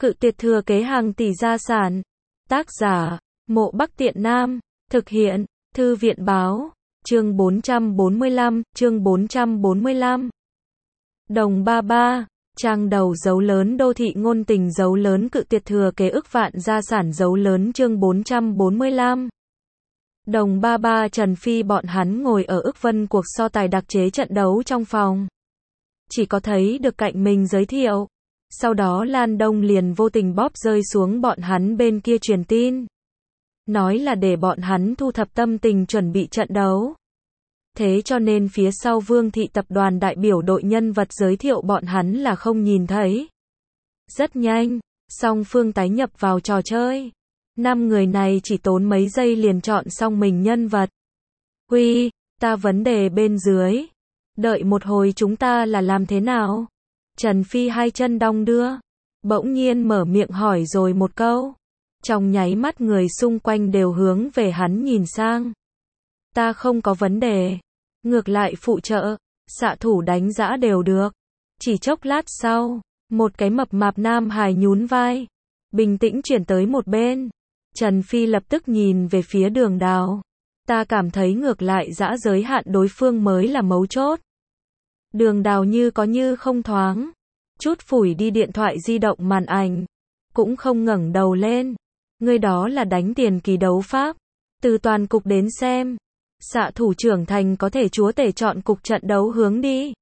Cự tuyệt thừa kế hàng tỷ gia sản. Tác giả, Mộ Bắc Tiện Nam. Thực hiện, Thư viện báo. Chương 445. Đồng ba ba. Trang đầu dấu lớn đô thị ngôn tình dấu lớn cự tuyệt thừa kế ức vạn gia sản dấu lớn chương 445. Đồng ba ba Trần Phi bọn hắn ngồi ở ức vân cuộc so tài đặc chế trận đấu trong phòng. Chỉ có thấy được cạnh mình giới thiệu. Sau đó Lan Đông liền vô tình bóp rơi xuống bọn hắn bên kia truyền tin. Nói là để bọn hắn thu thập tâm tình chuẩn bị trận đấu. Thế cho nên phía sau Vương thị tập đoàn đại biểu đội nhân vật giới thiệu bọn hắn là không nhìn thấy. Rất nhanh, song phương tái nhập vào trò chơi. 5 người này chỉ tốn mấy giây liền chọn xong mình nhân vật. Huy, ta vấn đề bên dưới. Đợi một hồi chúng ta là làm thế nào? Trần Phi hai chân đong đưa. Bỗng nhiên mở miệng hỏi rồi một câu. Trong nháy mắt người xung quanh đều hướng về hắn nhìn sang. Ta không có vấn đề. Ngược lại phụ trợ, xạ thủ đánh giã đều được. Chỉ chốc lát sau, một cái mập mạp nam hài nhún vai. Bình tĩnh chuyển tới một bên. Trần Phi lập tức nhìn về phía Đường Đào. Ta cảm thấy ngược lại giã giới hạn đối phương mới là mấu chốt. Đường Đào như có như không thoáng. Chút phủi đi điện thoại di động màn ảnh. Cũng không ngẩng đầu lên. Người đó là đánh tiền kỳ đấu pháp. Từ toàn cục đến xem. Xạ thủ trưởng thành có thể chúa tể chọn cục trận đấu hướng đi.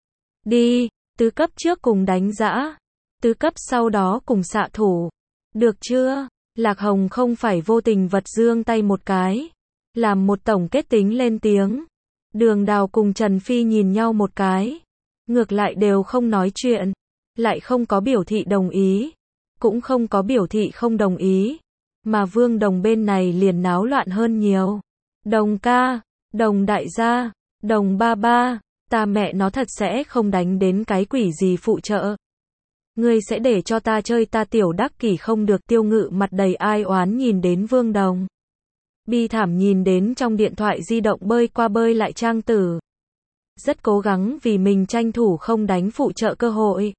Đi, tứ cấp trước cùng đánh giã. Tứ cấp sau đó cùng xạ thủ. Được chưa? Lạc Hồng không phải vô tình vật dương tay một cái. Làm một tổng kết tính lên tiếng. Đường Đào cùng Trần Phi nhìn nhau một cái. Ngược lại đều không nói chuyện. Lại không có biểu thị đồng ý. Cũng không có biểu thị không đồng ý. Mà Vương Đồng bên này liền náo loạn hơn nhiều. Đồng ca, Đồng đại gia, Đồng ba ba, ta mẹ nó thật sẽ không đánh đến cái quỷ gì phụ trợ. Ngươi sẽ để cho ta chơi ta tiểu đắc kỷ không được. Tiêu Ngự mặt đầy ai oán nhìn đến Vương Đồng. Bi thảm nhìn đến trong điện thoại di động bơi qua bơi lại Trang Tử. Rất cố gắng vì mình tranh thủ không đánh phụ trợ cơ hội.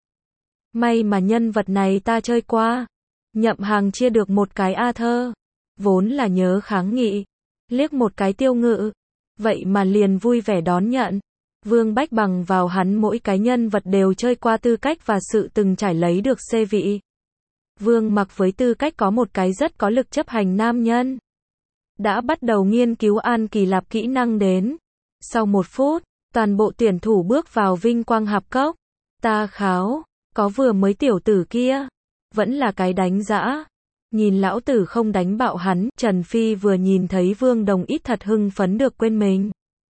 May mà nhân vật này ta chơi qua. Nhậm Hàng chia được một cái A Thơ. Vốn là nhớ kháng nghị. Liếc một cái Tiêu Ngự. Vậy mà liền vui vẻ đón nhận. Vương Bách bằng vào hắn mỗi cái nhân vật đều chơi qua tư cách và sự từng trải lấy được C vị. Vương Mặc với tư cách có một cái rất có lực chấp hành nam nhân. Đã bắt đầu nghiên cứu An Kỳ Lạp kỹ năng đến. Sau 1 phút, toàn bộ tuyển thủ bước vào vinh quang hạp cốc. Ta kháo, có vừa mới tiểu tử kia. Vẫn là cái đánh dã. Nhìn lão tử không đánh bạo hắn. Trần Phi vừa nhìn thấy Vương Đồng ít thật hưng phấn được quên mình.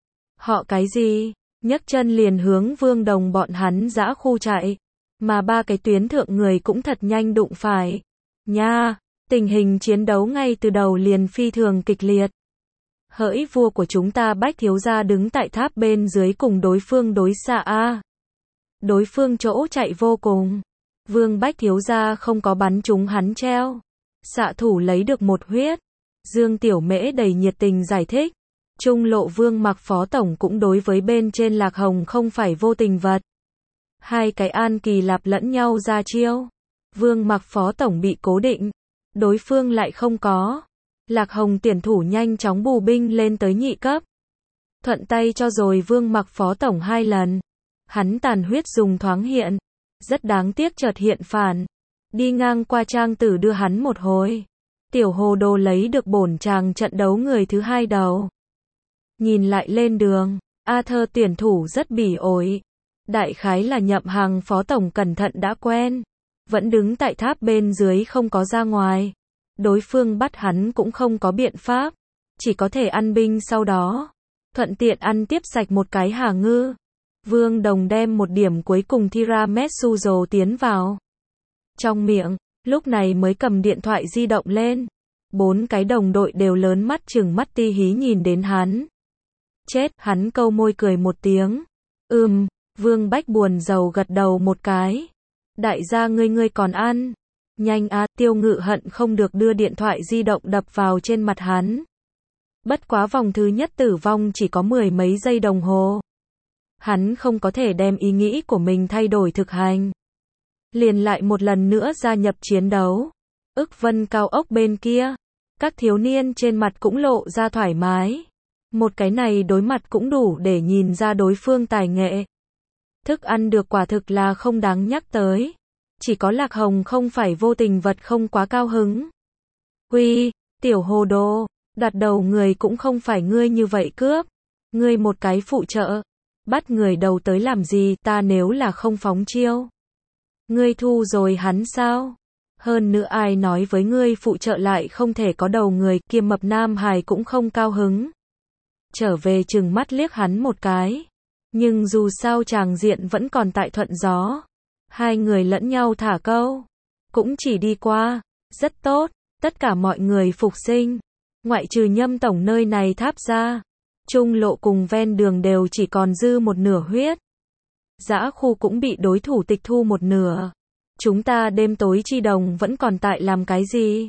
Họ cái gì? Nhấc chân liền hướng Vương Đồng bọn hắn dã khu chạy. Mà 3 cái tuyến thượng người cũng thật nhanh đụng phải. Nha, tình hình chiến đấu ngay từ đầu liền phi thường kịch liệt. Hỡi vua của chúng ta Bách thiếu gia đứng tại tháp bên dưới cùng đối phương đối xạ a. Đối phương chỗ chạy vô cùng. Vương Bách thiếu gia không có bắn trúng hắn treo. Xạ thủ lấy được 1 huyết. Dương Tiểu Mễ đầy nhiệt tình giải thích. Trung lộ Vương Mặc phó tổng cũng đối với bên trên Lạc Hồng không phải vô tình vật. 2 cái An Kỳ Lạp lẫn nhau ra chiêu. Vương Mặc phó tổng bị cố định. Đối phương lại không có. Lạc Hồng tuyển thủ nhanh chóng bù binh lên tới nhị cấp. Thuận tay cho rồi Vương Mặc phó tổng 2 lần. Hắn tàn huyết dùng thoáng hiện. Rất đáng tiếc chợt hiện phản. Đi ngang qua Trang Tử đưa hắn một hồi. Tiểu Hồ Đồ lấy được bổn chàng trận đấu người thứ 2 đầu. Nhìn lại lên đường, A Thơ tuyển thủ rất bỉ ổi. Đại khái là Nhậm Hàng phó tổng cẩn thận đã quen. Vẫn đứng tại tháp bên dưới không có ra ngoài. Đối phương bắt hắn cũng không có biện pháp. Chỉ có thể ăn binh sau đó. Thuận tiện ăn tiếp sạch một cái Hà Ngư. Vương Đồng đem một điểm cuối cùng tiramisu dồ tiến vào. Trong miệng, lúc này mới cầm điện thoại di động lên. 4 cái đồng đội đều lớn mắt chừng mắt ti hí nhìn đến hắn. Chết, hắn câu môi cười một tiếng. Vương Bách buồn rầu gật đầu một cái. Đại gia ngươi còn ăn. Nhanh á, Tiêu Ngự hận không được đưa điện thoại di động đập vào trên mặt hắn. Bất quá vòng thứ nhất tử vong chỉ có 10 mấy giây đồng hồ. Hắn không có thể đem ý nghĩ của mình thay đổi thực hành. liền lại một lần nữa gia nhập chiến đấu. Ức Vân cao ốc bên kia, các thiếu niên trên mặt cũng lộ ra thoải mái. Một cái này đối mặt cũng đủ để nhìn ra đối phương tài nghệ. Thức ăn được quả thực là không đáng nhắc tới. Chỉ có Lạc Hồng không phải vô tình vật không quá cao hứng. Uy, tiểu hồ đồ, đoạt đầu người cũng không phải ngươi như vậy cướp. Ngươi một cái phụ trợ. Bắt người đầu tới làm gì, ta nếu là không phóng chiêu. Ngươi thu rồi hắn sao? Hơn nữa ai nói với ngươi phụ trợ lại không thể có đầu người, kia mập nam hài cũng không cao hứng. Trở về chừng mắt liếc hắn một cái. Nhưng dù sao tràng diện vẫn còn tại thuận gió. Hai người lẫn nhau thả câu. Cũng chỉ đi qua. Rất tốt. Tất cả mọi người phục sinh. Ngoại trừ Nhâm tổng nơi này tháp ra. Trung lộ cùng ven đường đều chỉ còn dư một nửa huyết. Dã khu cũng bị đối thủ tịch thu một nửa. Chúng ta đêm tối chi đồng vẫn còn tại làm cái gì?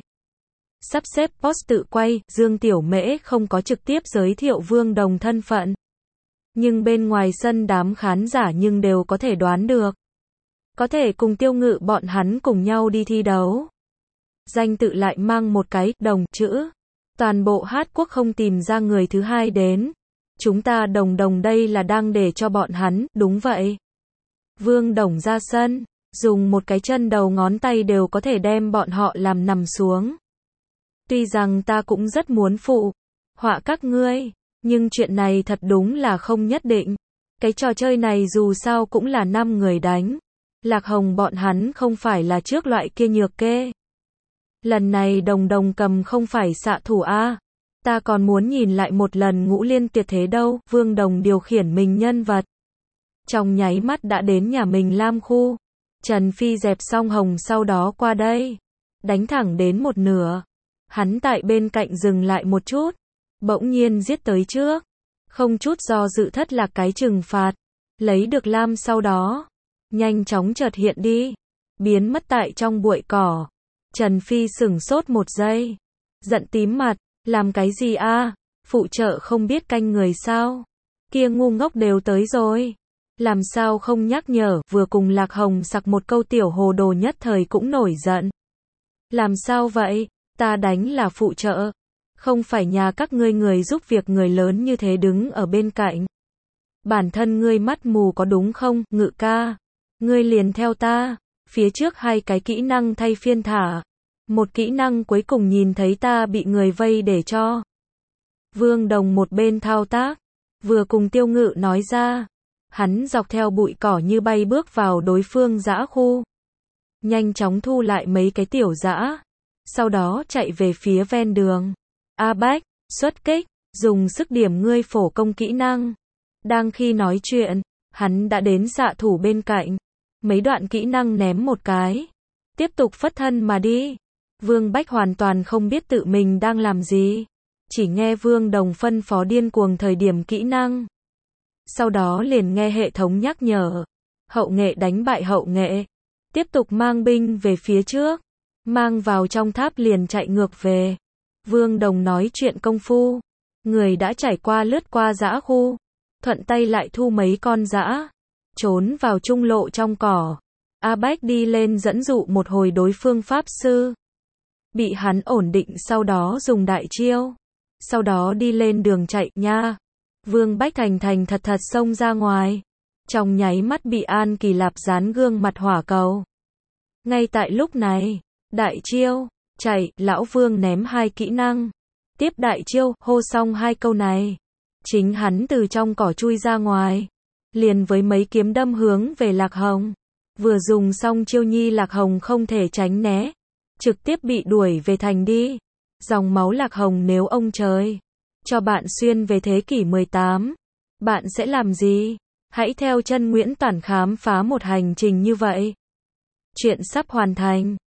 Sắp xếp post tự quay, Dương Tiểu Mễ không có trực tiếp giới thiệu Vương Đồng thân phận. Nhưng bên ngoài sân đám khán giả nhưng đều có thể đoán được. Có thể cùng Tiêu Ngự bọn hắn cùng nhau đi thi đấu. Danh tự lại mang một cái đồng chữ. Toàn bộ Hát Quốc không tìm ra người thứ hai đến. Chúng ta đồng đây là đang để cho bọn hắn, đúng vậy. Vương Đồng ra sân, dùng một cái chân đầu ngón tay đều có thể đem bọn họ làm nằm xuống. Tuy rằng ta cũng rất muốn phụ họa các ngươi, nhưng chuyện này thật đúng là không nhất định. Cái trò chơi này dù sao cũng là 5 người đánh. Lạc Hồng bọn hắn không phải là trước loại kia nhược kê. Lần này đồng cầm không phải xạ thủ a. Ta còn muốn nhìn lại một lần Ngũ Liên tuyệt thế đâu. Vương Đồng điều khiển mình nhân vật. Trong nháy mắt đã đến nhà mình Lam khu. Trần Phi dẹp xong hồng sau đó qua đây. Đánh thẳng đến một nửa. Hắn tại bên cạnh dừng lại một chút. Bỗng nhiên giết tới trước. Không chút do dự thất lạc cái trừng phạt. Lấy được Lam sau đó. Nhanh chóng chợt hiện đi. Biến mất tại trong bụi cỏ. Trần Phi sửng sốt một giây. Giận tím mặt. Làm cái gì a? Phụ trợ không biết canh người sao? Kia ngu ngốc đều tới rồi. Làm sao không nhắc nhở, vừa cùng Lạc Hồng sặc một câu tiểu hồ đồ nhất thời cũng nổi giận. Làm sao vậy? Ta đánh là phụ trợ. Không phải nhà các ngươi người giúp việc người lớn như thế đứng ở bên cạnh. Bản thân ngươi mắt mù có đúng không, Ngự ca? Ngươi liền theo ta. Phía trước 2 cái kỹ năng thay phiên thả. Một kỹ năng cuối cùng nhìn thấy ta bị người vây để cho. Vương Đồng một bên thao tác. Vừa cùng Tiêu Ngự nói ra. Hắn dọc theo bụi cỏ như bay bước vào đối phương dã khu. Nhanh chóng thu lại mấy cái tiểu dã. Sau đó chạy về phía ven đường. A Bách, xuất kích, dùng sức điểm ngươi phổ công kỹ năng. Đang khi nói chuyện, hắn đã đến xạ thủ bên cạnh. Mấy đoạn kỹ năng ném một cái. Tiếp tục phất thân mà đi. Vương Bách hoàn toàn không biết tự mình đang làm gì. Chỉ nghe Vương Đồng phân phó điên cuồng thời điểm kỹ năng. Sau đó liền nghe hệ thống nhắc nhở. Hậu nghệ đánh bại hậu nghệ. Tiếp tục mang binh về phía trước. Mang vào trong tháp liền chạy ngược về. Vương Đồng nói chuyện công phu. Người đã trải qua lướt qua dã khu. Thuận tay lại thu mấy con dã. Trốn vào trung lộ trong cỏ. A Bách đi lên dẫn dụ một hồi đối phương pháp sư. Bị hắn ổn định sau đó dùng đại chiêu. Sau đó đi lên đường chạy nha. Vương Bách thành thật xông ra ngoài. Trong nháy mắt bị An Kỳ Lạp dán gương mặt hỏa cầu. Ngay tại lúc này, đại chiêu, chạy, lão Vương ném 2 kỹ năng. Tiếp đại chiêu, hô xong 2 câu này. Chính hắn từ trong cỏ chui ra ngoài. Liền với mấy kiếm đâm hướng về Lạc Hồng. Vừa dùng xong chiêu nhi Lạc Hồng không thể tránh né. Trực tiếp bị đuổi về thành đi. Dòng máu Lạc Hồng nếu ông trời cho bạn xuyên về thế kỷ 18, bạn sẽ làm gì? Hãy theo chân Nguyễn Toản khám phá một hành trình như vậy. Chuyện sắp hoàn thành.